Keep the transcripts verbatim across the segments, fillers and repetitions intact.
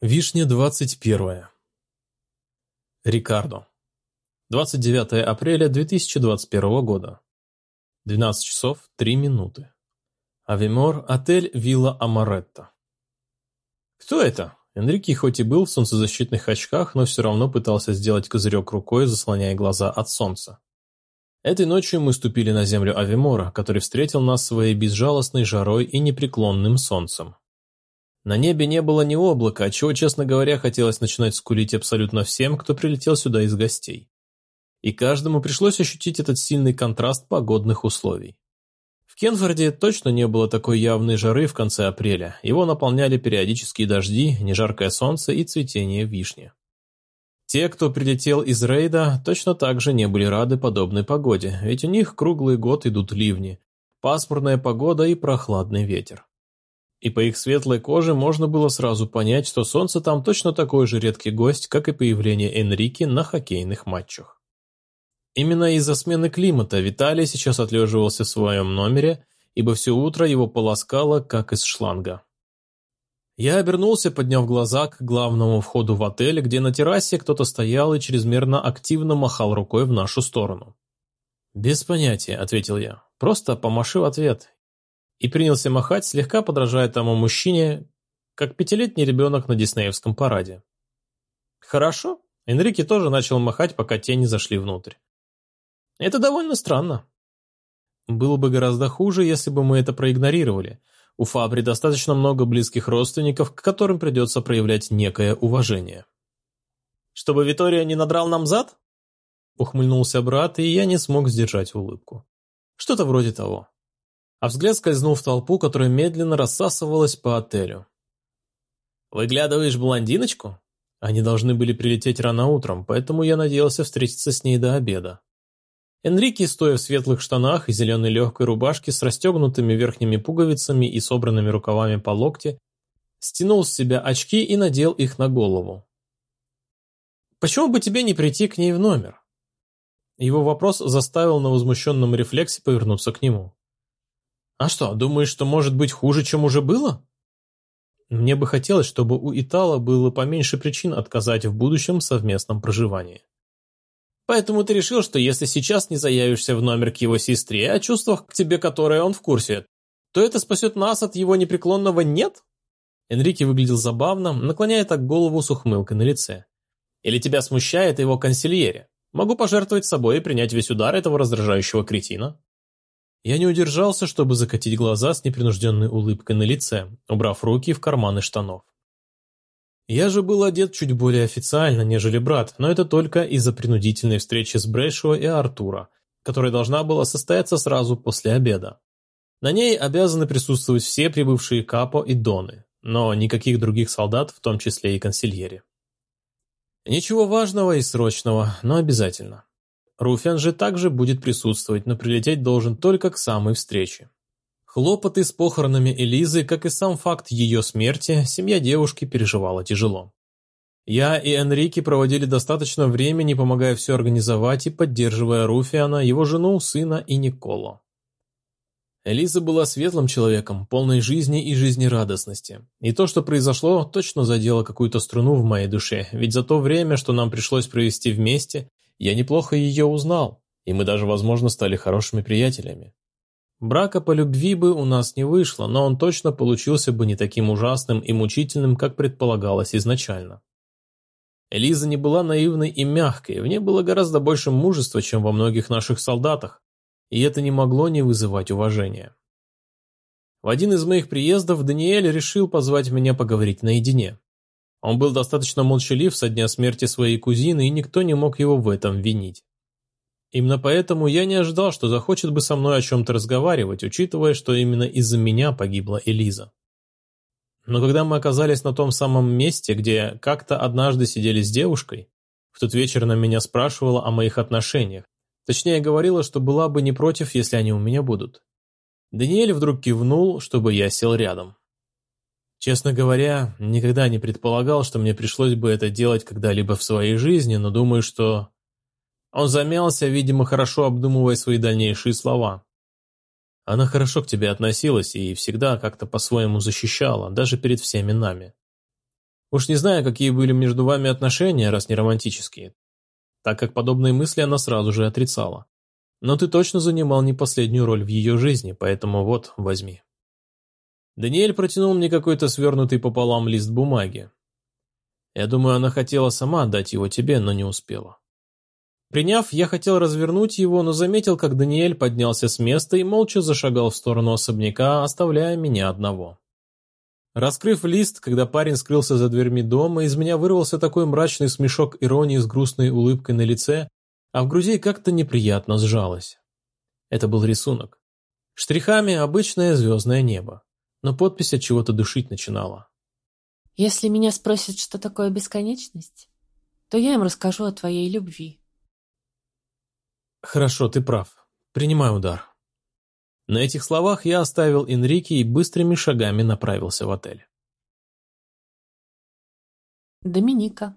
Вишня двадцать первая. Рикардо. двадцать девятое апреля две тысячи двадцать первого года. двенадцать часов три минуты. Авемор, отель Вилла Амаретто. Кто это? Энрике хоть и был в солнцезащитных очках, но все равно пытался сделать козырек рукой, заслоняя глаза от солнца. Этой ночью мы ступили на землю Авемора, который встретил нас своей безжалостной жарой и непреклонным солнцем. На небе не было ни облака, отчего, честно говоря, хотелось начинать скулить абсолютно всем, кто прилетел сюда из гостей. И каждому пришлось ощутить этот сильный контраст погодных условий. В Кенфорде точно не было такой явной жары в конце апреля, его наполняли периодические дожди, нежаркое солнце и цветение вишни. Те, кто прилетел из рейда, точно так же не были рады подобной погоде, ведь у них круглый год идут ливни, пасмурная погода и прохладный ветер. И по их светлой коже можно было сразу понять, что солнце там точно такой же редкий гость, как и появление Энрике на хоккейных матчах. Именно из-за смены климата Виталий сейчас отлеживался в своем номере, ибо все утро его полоскало, как из шланга. Я обернулся, подняв глаза к главному входу в отель, где на террасе кто-то стоял и чрезмерно активно махал рукой в нашу сторону. «Без понятия», — ответил я, — «просто помаши в ответ». И принялся махать, слегка подражая тому мужчине, как пятилетний ребенок на диснеевском параде. Хорошо. Энрике тоже начал махать, пока тени зашли внутрь. Это довольно странно. Было бы гораздо хуже, если бы мы это проигнорировали. У Фабри достаточно много близких родственников, к которым придется проявлять некое уважение. Чтобы Витория не надрал нам зад? Ухмыльнулся брат, и я не смог сдержать улыбку. Что-то вроде того. А взгляд скользнул в толпу, которая медленно рассасывалась по отелю. «Выглядываешь блондиночку?» Они должны были прилететь рано утром, поэтому я надеялся встретиться с ней до обеда. Энрике, стоя в светлых штанах и зеленой легкой рубашке с расстегнутыми верхними пуговицами и собранными рукавами по локте, стянул с себя очки и надел их на голову. «Почему бы тебе не прийти к ней в номер?» Его вопрос заставил на возмущенном рефлексе повернуться к нему. «А что, думаешь, что может быть хуже, чем уже было?» Мне бы хотелось, чтобы у Итала было поменьше причин отказать в будущем совместном проживании. «Поэтому ты решил, что если сейчас не заявишься в номер к его сестре, о чувствах к тебе, которые он в курсе, то это спасет нас от его непреклонного «нет»?» Энрике выглядел забавно, наклоняя так голову с ухмылкой на лице. «Или тебя смущает его консильере? Могу пожертвовать собой и принять весь удар этого раздражающего кретина». Я не удержался, чтобы закатить глаза с непринужденной улыбкой на лице, убрав руки в карманы штанов. Я же был одет чуть более официально, нежели брат, но это только из-за принудительной встречи с Брэшо и Артура, которая должна была состояться сразу после обеда. На ней обязаны присутствовать все прибывшие Капо и Доны, но никаких других солдат, в том числе и консильери. Ничего важного и срочного, но обязательно. Руфян же также будет присутствовать, но прилететь должен только к самой встрече. Хлопоты с похоронами Элизы, как и сам факт ее смерти, семья девушки переживала тяжело. Я и Энрике проводили достаточно времени, помогая все организовать и поддерживая Руфиана, его жену, сына и Николо. Элиза была светлым человеком, полной жизни и жизнерадостности. И то, что произошло, точно задело какую-то струну в моей душе, ведь за то время, что нам пришлось провести вместе, я неплохо ее узнал, и мы даже, возможно, стали хорошими приятелями. Брака по любви бы у нас не вышло, но он точно получился бы не таким ужасным и мучительным, как предполагалось изначально. Элиза не была наивной и мягкой, в ней было гораздо больше мужества, чем во многих наших солдатах, и это не могло не вызывать уважения. В один из моих приездов Даниэль решил позвать меня поговорить наедине. Он был достаточно молчалив со дня смерти своей кузины, и никто не мог его в этом винить. Именно поэтому я не ожидал, что захочет бы со мной о чем-то разговаривать, учитывая, что именно из-за меня погибла Элиза. Но когда мы оказались на том самом месте, где как-то однажды сидели с девушкой, в тот вечер она меня спрашивала о моих отношениях, точнее говорила, что была бы не против, если они у меня будут. Даниэль вдруг кивнул, чтобы я сел рядом. Честно говоря, никогда не предполагал, что мне пришлось бы это делать когда-либо в своей жизни, но думаю, что... Он замялся, видимо, хорошо обдумывая свои дальнейшие слова. Она хорошо к тебе относилась и всегда как-то по-своему защищала, даже перед всеми нами. Уж не знаю, какие были между вами отношения, раз не романтические, так как подобные мысли она сразу же отрицала. Но ты точно занимал не последнюю роль в ее жизни, поэтому вот, возьми». Даниэль протянул мне какой-то свернутый пополам лист бумаги. Я думаю, она хотела сама отдать его тебе, но не успела. Приняв, я хотел развернуть его, но заметил, как Даниэль поднялся с места и молча зашагал в сторону особняка, оставляя меня одного. Раскрыв лист, когда парень скрылся за дверьми дома, из меня вырвался такой мрачный смешок иронии с грустной улыбкой на лице, а в груди как-то неприятно сжалось. Это был рисунок. Штрихами обычное звездное небо, но подпись от чего-то душить начинала. «Если меня спросят, что такое бесконечность, то я им расскажу о твоей любви». «Хорошо, ты прав. Принимай удар». На этих словах я оставил Энрике и быстрыми шагами направился в отель. Доминика.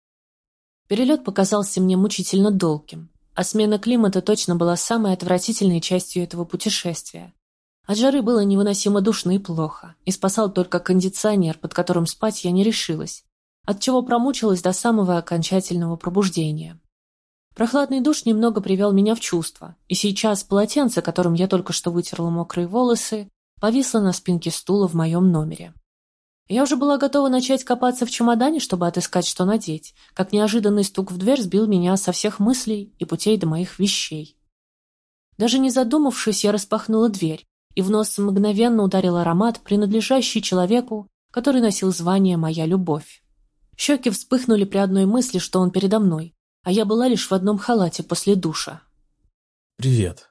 Перелет показался мне мучительно долгим, а смена климата точно была самой отвратительной частью этого путешествия. От жары было невыносимо душно и плохо, и спасал только кондиционер, под которым спать я не решилась, отчего промучилась до самого окончательного пробуждения. Прохладный душ немного привел меня в чувство, и сейчас полотенце, которым я только что вытерла мокрые волосы, повисло на спинке стула в моем номере. Я уже была готова начать копаться в чемодане, чтобы отыскать, что надеть, как неожиданный стук в дверь сбил меня со всех мыслей и путей до моих вещей. Даже не задумавшись, я распахнула дверь, и в нос мгновенно ударил аромат, принадлежащий человеку, который носил звание «Моя любовь». Щеки вспыхнули при одной мысли, что он передо мной, а я была лишь в одном халате после душа. «Привет».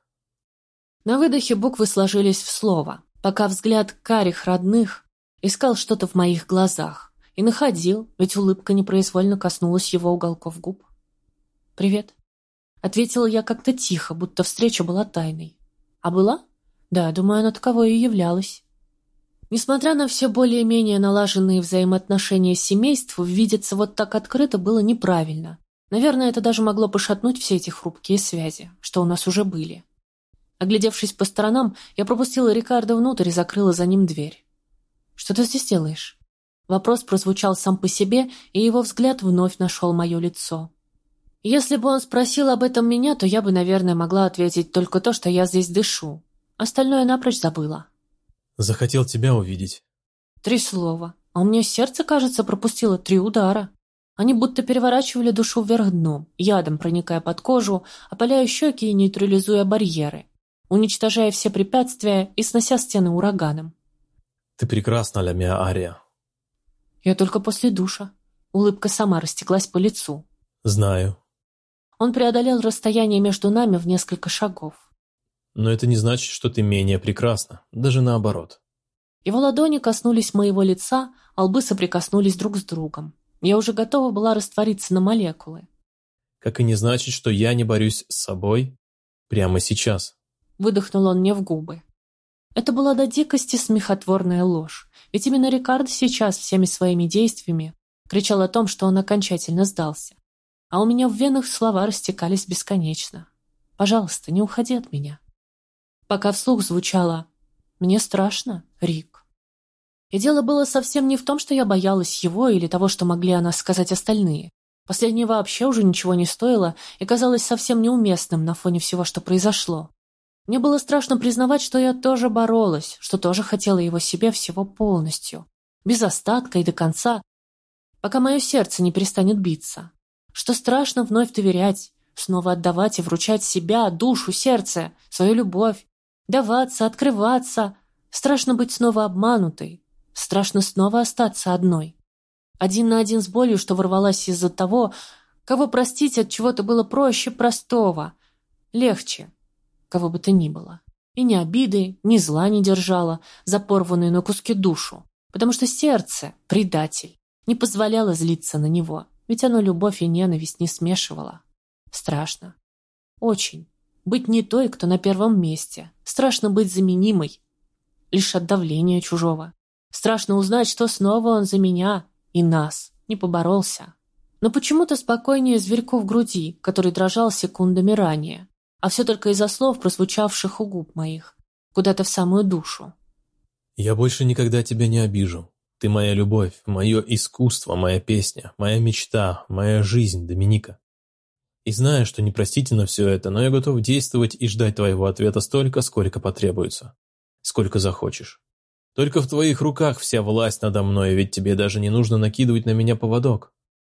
На выдохе буквы сложились в слово, пока взгляд карих родных искал что-то в моих глазах и находил, ведь улыбка непроизвольно коснулась его уголков губ. «Привет», — ответила я как-то тихо, будто встреча была тайной. А была? Да, думаю, она таковой и являлась. Несмотря на все более-менее налаженные взаимоотношения семейств, видеться вот так открыто было неправильно. Наверное, это даже могло пошатнуть все эти хрупкие связи, что у нас уже были. Оглядевшись по сторонам, я пропустила Рикардо внутрь и закрыла за ним дверь. «Что ты здесь делаешь?» Вопрос прозвучал сам по себе, и его взгляд вновь нашел мое лицо. Если бы он спросил об этом меня, то я бы, наверное, могла ответить только то, что я здесь дышу. Остальное напрочь забыла. «Захотел тебя увидеть». Три слова, а у меня сердце, кажется, пропустило три удара. Они будто переворачивали душу вверх дном, ядом проникая под кожу, опаляя щеки и нейтрализуя барьеры, уничтожая все препятствия и снося стены ураганом. «Ты прекрасна, ля миа Ария». Я только после душа. Улыбка сама растеклась по лицу. «Знаю». Он преодолел расстояние между нами в несколько шагов. «Но это не значит, что ты менее прекрасна, даже наоборот». Его ладони коснулись моего лица, а лбы соприкоснулись друг с другом. Я уже готова была раствориться на молекулы. «Как и не значит, что я не борюсь с собой прямо сейчас». Выдохнул он мне в губы. Это была до дикости смехотворная ложь, ведь именно Рикардо сейчас всеми своими действиями кричал о том, что он окончательно сдался. А у меня в венах слова растекались бесконечно. «Пожалуйста, не уходи от меня». Пока вслух звучало «Мне страшно, Рик». И дело было совсем не в том, что я боялась его или того, что могли о нас сказать остальные. Последнее вообще уже ничего не стоило и казалось совсем неуместным на фоне всего, что произошло. Мне было страшно признавать, что я тоже боролась, что тоже хотела его себе всего полностью, без остатка и до конца, пока мое сердце не перестанет биться. Что страшно вновь доверять, снова отдавать и вручать себя, душу, сердце, свою любовь, даваться, открываться. Страшно быть снова обманутой, страшно снова остаться одной. Один на один с болью, что ворвалась из-за того, кого простить от чего-то было проще простого, легче, кого бы то ни было. И ни обиды, ни зла не держала за порванную на куски душу, потому что сердце, предатель, не позволяло злиться на него, ведь оно любовь и ненависть не смешивало. Страшно. Очень. Быть не той, кто на первом месте. Страшно быть заменимой. Лишь от давления чужого. Страшно узнать, что снова он за меня и нас не поборолся. Но почему-то спокойнее зверьку в груди, который дрожал секундами ранее. А все только из-за слов, прозвучавших у губ моих, куда-то в самую душу. «Я больше никогда тебя не обижу. Ты моя любовь, мое искусство, моя песня, моя мечта, моя жизнь, Доминика. И знаю, что непростительно все это, но я готов действовать и ждать твоего ответа столько, сколько потребуется, сколько захочешь. Только в твоих руках вся власть надо мной, ведь тебе даже не нужно накидывать на меня поводок».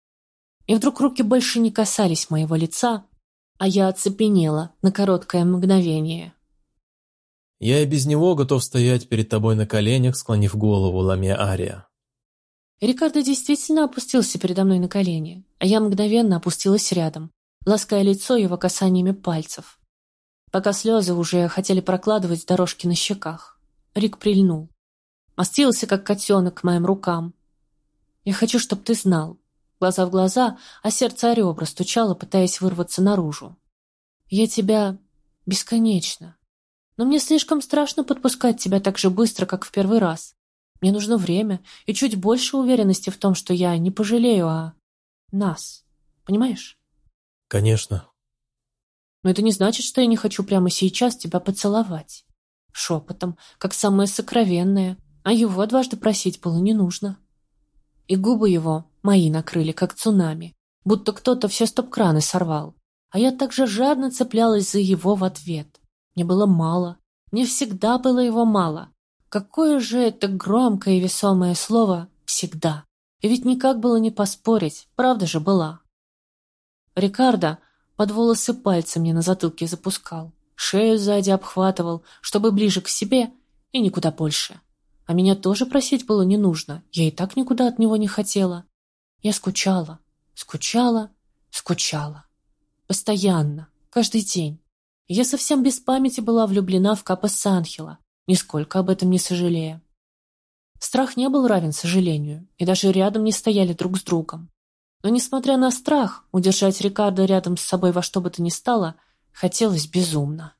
И вдруг руки больше не касались моего лица, а я оцепенела на короткое мгновение. «Я и без него готов стоять перед тобой на коленях, склонив голову, ламия ария». Рикардо действительно опустился передо мной на колени, а я мгновенно опустилась рядом, лаская лицо его касаниями пальцев. Пока слезы уже хотели прокладывать дорожки на щеках, Рик прильнул. Мастился, как котенок, к моим рукам. «Я хочу, чтобы ты знал». Глаза в глаза, а сердце о ребра стучало, пытаясь вырваться наружу. «Я тебя... бесконечно. Но мне слишком страшно подпускать тебя так же быстро, как в первый раз. Мне нужно время и чуть больше уверенности в том, что я не пожалею о... нас. Понимаешь?» «Конечно». «Но это не значит, что я не хочу прямо сейчас тебя поцеловать. Шепотом, как самое сокровенное, а его дважды просить было не нужно». И губы его мои накрыли, как цунами, будто кто-то все стоп-краны сорвал. А я так же жадно цеплялась за его в ответ. Мне было мало. Мне всегда было его мало. Какое же это громкое и весомое слово «всегда». И ведь никак было не поспорить, правда же была. Рикардо под волосы пальцы мне на затылке запускал, шею сзади обхватывал, чтобы ближе к себе и никуда больше. А меня тоже просить было не нужно, я и так никуда от него не хотела. Я скучала, скучала, скучала. Постоянно, каждый день. Я совсем без памяти была влюблена в Капо Санхело, нисколько об этом не сожалея. Страх не был равен сожалению, и даже рядом не стояли друг с другом. Но, несмотря на страх, удержать Рикардо рядом с собой во что бы то ни стало хотелось безумно.